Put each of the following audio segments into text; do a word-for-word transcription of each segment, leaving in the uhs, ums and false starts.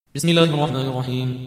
بسم الله الرحمن الرحيم.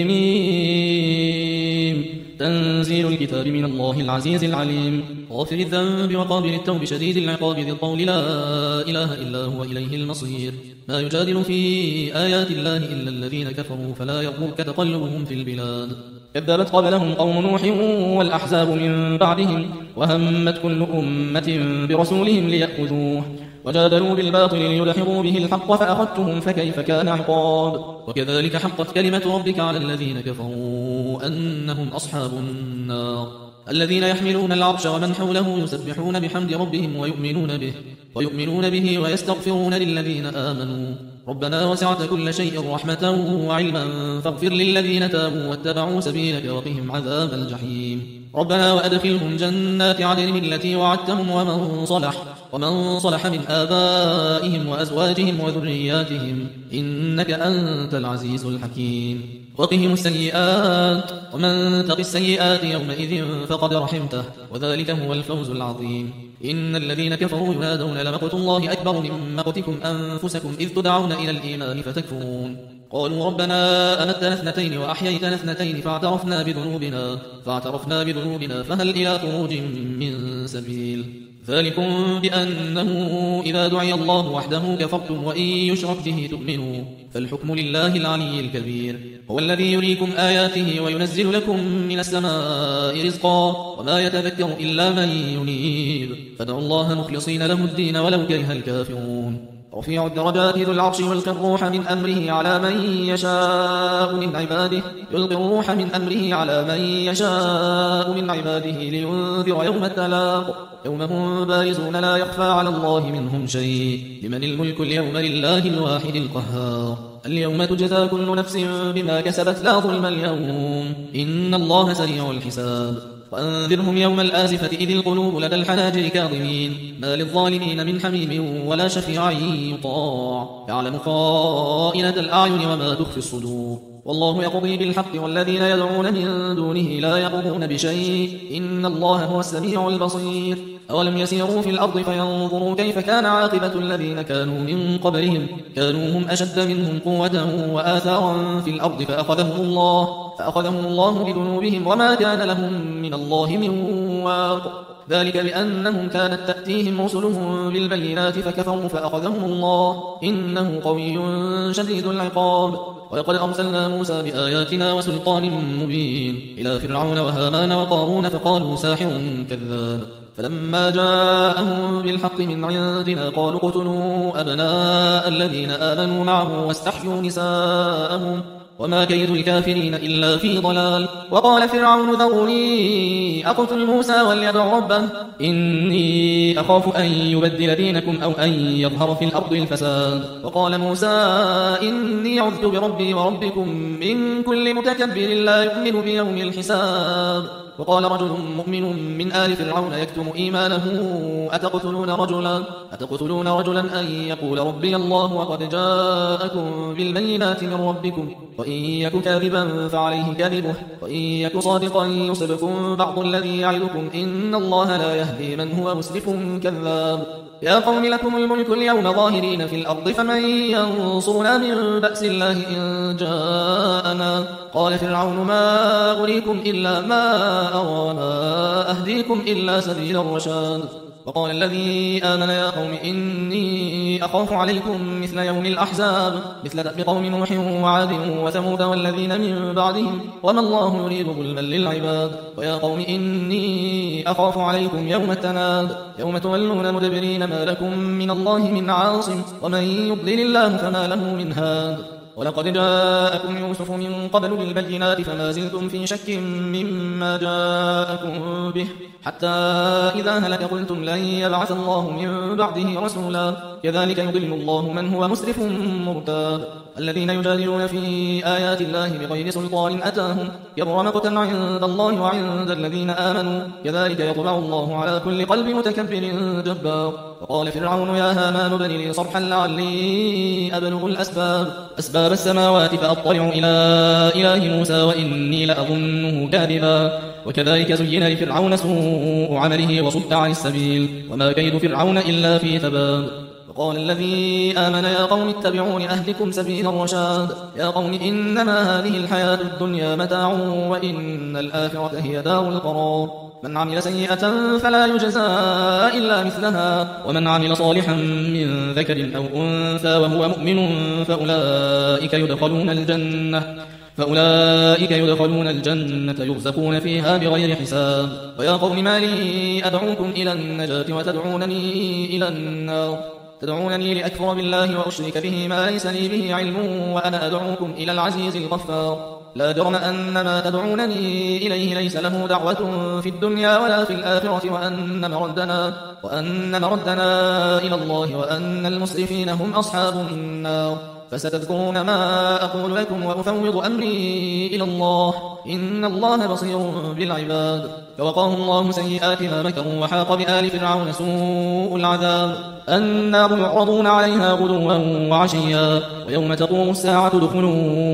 حميم. تنزيل الكتاب من الله العزيز العليم، غافر الذنب وقابل التوب شديد العقاب ذي الطول لا إله إلا هو إليه المصير. ما يجادل في آيات الله إلا الذين كفروا فلا يغرك تقلبهم في البلاد. كذبت قبلهم قوم نوح والأحزاب من بعدهم، وهمت كل أمة برسولهم ليأخذوه، وجادلوا بالباطل ليدحضوا به الحق فأخذتهم فكيف كان عقاب. وكذلك حقت كلمة ربك على الذين كفروا أنهم أصحاب النار، الذين يحملون العرش ومن حوله يسبحون بحمد ربهم ويؤمنون به ويؤمنون به ويستغفرون للذين آمنوا ربنا وسعت كل شيء رحمة وعلما فاغفر للذين تابوا واتبعوا سبيلك وقهم عذاب الجحيم. ربنا وأدخلهم جنات عدن التي وعدتهم ومن صلح ومن صلح من آبائهم وأزواجهم وذرياتهم إنك أنت العزيز الحكيم. وقهم السيئات ومن تق السيئات يومئذ فقد رحمته وذلك هو الفوز العظيم. إن الذين كفروا ينادون لمقت الله أكبر من مقتكم أنفسكم إذ تدعون إلى الإيمان فتكفرون. قالوا ربنا أمتنا اثنتين وأحييتنا اثنتين فاعترفنا بذنوبنا فاعترفنا بذنوبنا فهل إلى خروج من سبيل. ذلكم بأنه إذا دعي الله وحده كفرتم وإن يشرك به تؤمنوا فالحكم لله العلي الكبير. هو الذي يريكم آياته وينزل لكم من السماء رزقا وما يتذكر إلا من ينيب فادعوا الله مخلصين له الدين ولو كره الكافرون. رفيع الدرجات ذو العرش يلقي الروح من أمره على من يشاء من عباده يلقي الروح من أمره على من يشاء من عباده لينذر يوم التلاق يوم هم بارزون لا يخفى على الله منهم شيء. لمن الملك اليوم لله الواحد القهار. اليوم تجزى كل نفس بما كسبت لا ظلم اليوم إن الله سريع الحساب. وأنذرهم يوم الآزفة إذ القلوب لدى الحناجر كاظمين ما للظالمين من حميم ولا شفيع يطاع يعلم خائنة الأعين وما تخفي الصدور. والله يقضي بالحق والذين يدعون من دونه لا يقضون بشيء إن الله هو السميع البصير. أولم يسيروا في الأرض فينظروا كيف كان عاقبة الذين كانوا من قبلهم كانوا هم أشد منهم قوة وآثارا في الأرض فأخذهم الله فأخذهم الله بذنوبهم وما كان لهم من الله من واق. ذلك بأنهم كانت تأتيهم رسلهم بالبينات فكفروا فأخذهم الله إنه قوي شديد العقاب. ولقد أرسلنا موسى بآياتنا وسلطان مبين إلى فرعون وهامان وقارون فقالوا ساحر كذاب فلما جاءهم بالحق من عندنا قالوا اقتلوا أبناء الذين آمنوا معه واستحيوا نساءهم وما كيد الكافرين إلا في ضلال. وقال فرعون ذروني أقتل موسى وليدع ربه إني أخاف أن يبدل دينكم أو أن يظهر في الأرض الفساد. وقال موسى إني عذت بربي وربكم من كل متكبر لا يؤمن بيوم الحساب. وقال رجل مؤمن من آل فرعون يكتم إيمانه أتقتلون رجلا أتقتلون رجلا أن يقول ربي الله وقد جاءكم بالبينات من ربكم وإن يك كاذبا فعليه كذبه وإن يك صادقا يصبكم بعض الذي يعدكم إن الله لا يهدي من هو مسرف كذاب. يا قوم لكم الملك اليوم ظاهرين في الأرض فمن ينصرنا من بأس الله إن جاءنا. قال فرعون ما أريكم إلا ما أرى وما أهديكم إلا سبيل الرشاد. وقال الذي آمن يا قوم إني أخاف عليكم مثل يوم الأحزاب مثل دأب قوم نوح وعاد وثمود والذين من بعدهم وما الله يريد ظلما للعباد. ويا قوم إني أخاف عليكم يوم التناد يوم تولون مدبرين ما لكم من الله من عاصم ومن يضلل الله فما له من هاد. ولقد جاءكم يوسف من قبل بالبينات فما زلتم في شك مما جاءكم به حتى إذا هلك قلتم لن يبعث الله من بعده رسولا كذلك يضل الله من هو مسرف مرتاب. الذين يجادلون في آيات الله بغير سلطان أتاهم كبر مقتا عند الله وعند الذين آمنوا كذلك يطبع الله على كل قلب متكبر جبار. وقال فرعون يا هامان ابن لي صرحا لعلي أبلغ الأسباب أسباب السماوات فأطلع إلى إله موسى وإني لأظنه كاذبا. وكذلك زين لفرعون سوء عمله وصد عن السبيل وما كيد فرعون إلا في تباب. وقال الذي آمن يا قوم اتبعون أهلكم سبيل الرشاد يا قوم إنما هذه الحياة الدنيا متاع وإن الآخرة هي دار القرار من عمل سيئة فلا يجزى إلا مثلها ومن عمل صالحا من ذكر أو أنثى وهو مؤمن فأولئك يدخلون الجنة فأولئك يدخلون الجنة يرزقون فيها بغير حساب ويا قوم ما لي أدعوكم إلى النجاة وتدعونني إلى النار تدعونني لأكفر بالله وأشرك به ما ليس لي به علم وأنا أدعوكم إلى العزيز الغفار لا جرم أن ما تدعونني إليه ليس له دعوة في الدنيا ولا في الآخرة وأن مردنا, وأن مردنا إلى الله وأن المسرفين هم أصحاب النار فستذكرون ما أقول لكم وأفوض أمري إلى الله إن الله بصير بالعباد فوقاه الله سيئات ما مكروا وحاق بآل فرعون سوء العذاب النار يعرضون عليها غدوا وعشيا ويوم تقوم الساعة ادخلوا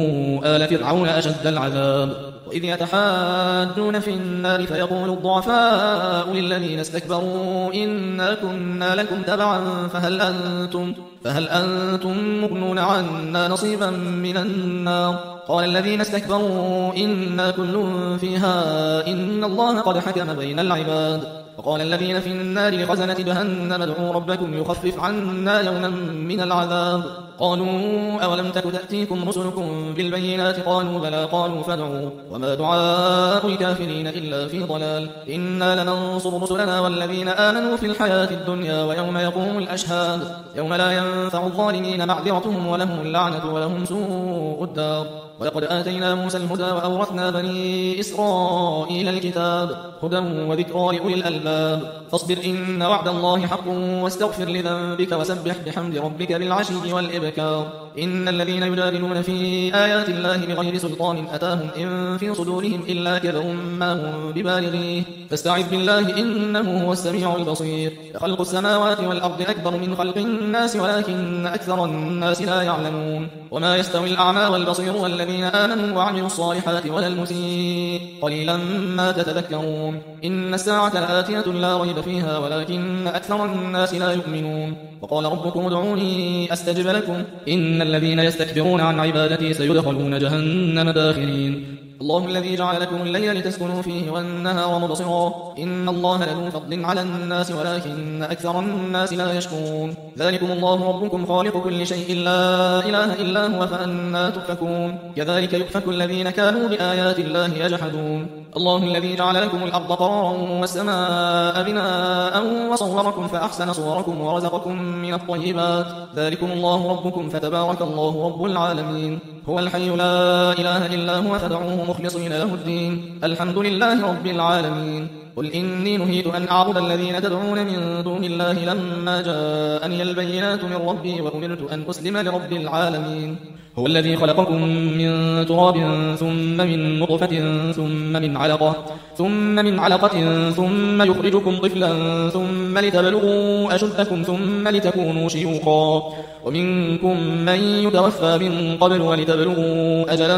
آل فرعون أشد العذاب وإذ يتحاجون في النار فيقول الضعفاء للذين استكبروا إنا كنا لكم تبعا فهل أنتم, فهل أنتم مغنون عنا نصيبا من النار قال الذين استكبروا إنا كل فيها إن الله قد حكم بين العباد وقال الذين في النار لخزنة جهنم ادعوا ربكم يخفف عنا يوما من العذاب قالوا أولم تك تأتيكم رسلكم بالبينات قالوا بلى قالوا فادعوا وما دعاء الكافرين إلا في ضلال إنا لننصر رسلنا والذين آمنوا في الحياة الدنيا ويوم يقوم الأشهاد يوم لا ينفع الظالمين معذرتهم ولهم اللعنة ولهم سوء الدار ولقد آتينا موسى الهدى وأورثنا بني إسرائيل الكتاب هدى وذكرى لأولي الألباب فاصبر إن وعد الله حق واستغفر لذنبك وسبح بحمد ربك بالعشي والإبكار إن الذين يجادلون في آيات الله بغير سلطان أتاهم إن في صدورهم إلا كبر ما هم ببالغيه فاستعذ بالله إنه هو السميع البصير خلق السماوات والأرض أكبر من خلق الناس ولكن أكثر الناس لا يعلمون وما يستوي الأعمى والبصير والذين آمنوا وعملوا الصالحات ولا المسيء قليلا ما تتذكرون إن الساعة لآتية لا ريب فيها ولكن أكثر الناس لا يؤمنون وقال ربكم ادعوني أستجب لكم إن الذين يستكبرون عن عبادتي سيدخلون جهنم داخرين الله الذي جعل لكم الليل لتسكنوا فيه والنهار مبصرا إن الله لذو فضل على الناس ولكن أكثر الناس لا يشكرون ذلكم الله ربكم خالق كل شيء لا إله إلا هو فأنا تؤفكون كذلك يؤفك الذين كانوا بآيات الله يجحدون الله الذي جعل لكم الأرض قرارا والسماء بناء وصوركم فأحسن صوركم ورزقكم من الطيبات ذلكم الله ربكم فتبارك الله رب العالمين هو الحي لا إله إلا هو فادعوه مخلصين له الدين الحمد لله رب العالمين قل إني نهيت أن أعبد الذين تدعون من دون الله لما جاءني البينات من ربي وأمرت أن أسلم لرب العالمين هو الذي خلقكم من تراب ثم من نطفة ثم من علقة ثم من علقة ثم يخرجكم طفلا ثم لتبلغوا أشدكم ثم لتكونوا شيوخا ومنكم من يتوفى من قبل ولتبلغوا أجلا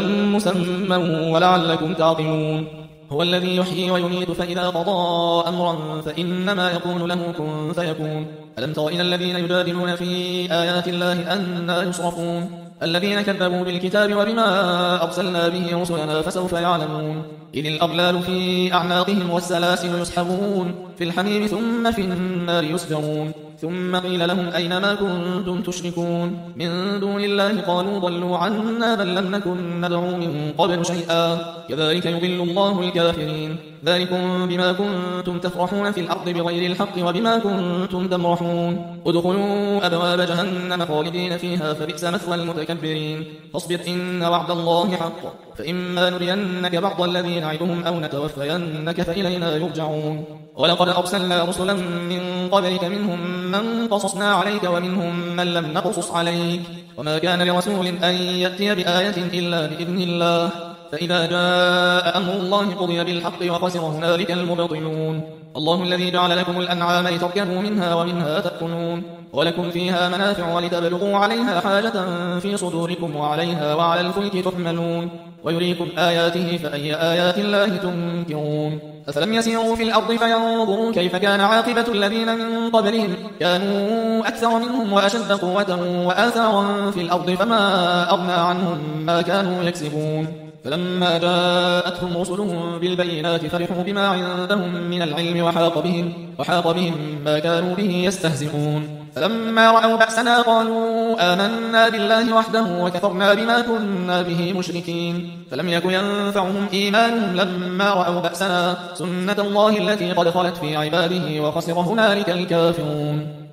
مسمى ولعلكم تعقلون هو الذي يحيي ويميت فإذا قضى أمرا فإنما يقول له كن فيكون ألم تر إلى الذين يجادلون في آيات الله أنى يصرفون الذين كذبوا بالكتاب وبما أرسلنا به رسلنا فسوف يعلمون إذ الأغلال في أعناقهم والسلاسل يسحبون في الحميم ثم في النار يسجرون ثم قيل لهم أين ما كنتم تشركون من دون الله قالوا ضلوا عنا بل لم نكن ندعو من قبل شيئا كذلك يضل الله الكافرين ذلكم بما كنتم تفرحون في الأرض بغير الحق وبما كنتم تمرحون ادخلوا أبواب جهنم خالدين فيها فبئس مثوى المتكبرين فاصبر إن وعد الله حق فإما نرينك بعض الذي نعدهم أو نتوفينك فإلينا يرجعون ولقد أرسلنا رسلا من قبلك منهم من قصصنا عليك ومنهم من لم نقصص عليك وما كان لرسول أن يأتي بآية إلا بإذن الله فإذا جاء أمر الله قضي بالحق وخسر هنالك المبطلون الله الذي جعل لكم الأنعام لتركبوا منها ومنها تأكلون ولكم فيها منافع ولتبلغوا عليها حاجة في صدوركم وعليها وعلى الفلك تحملون ويريكم آياته فأي آيات الله تنكرون أفلم يسيروا في الأرض فينظروا كيف كان عاقبة الذين من قبلهم كانوا أكثر منهم وأشد قوة وآثارا في الأرض فما أغنى عنهم ما كانوا يكسبون فلما جاءتهم رسلهم بالبينات فرحوا بما عندهم من العلم وحاق بهم, وحاق بهم ما كانوا به يستهزئون فلما رأوا بأسنا قالوا آمنا بالله وحده وكفرنا بما كنا به مشركين فلم يكن ينفعهم إيمانهم لما رأوا بأسنا سنة الله التي قد خلت في عباده وخسر هنالك الكافرون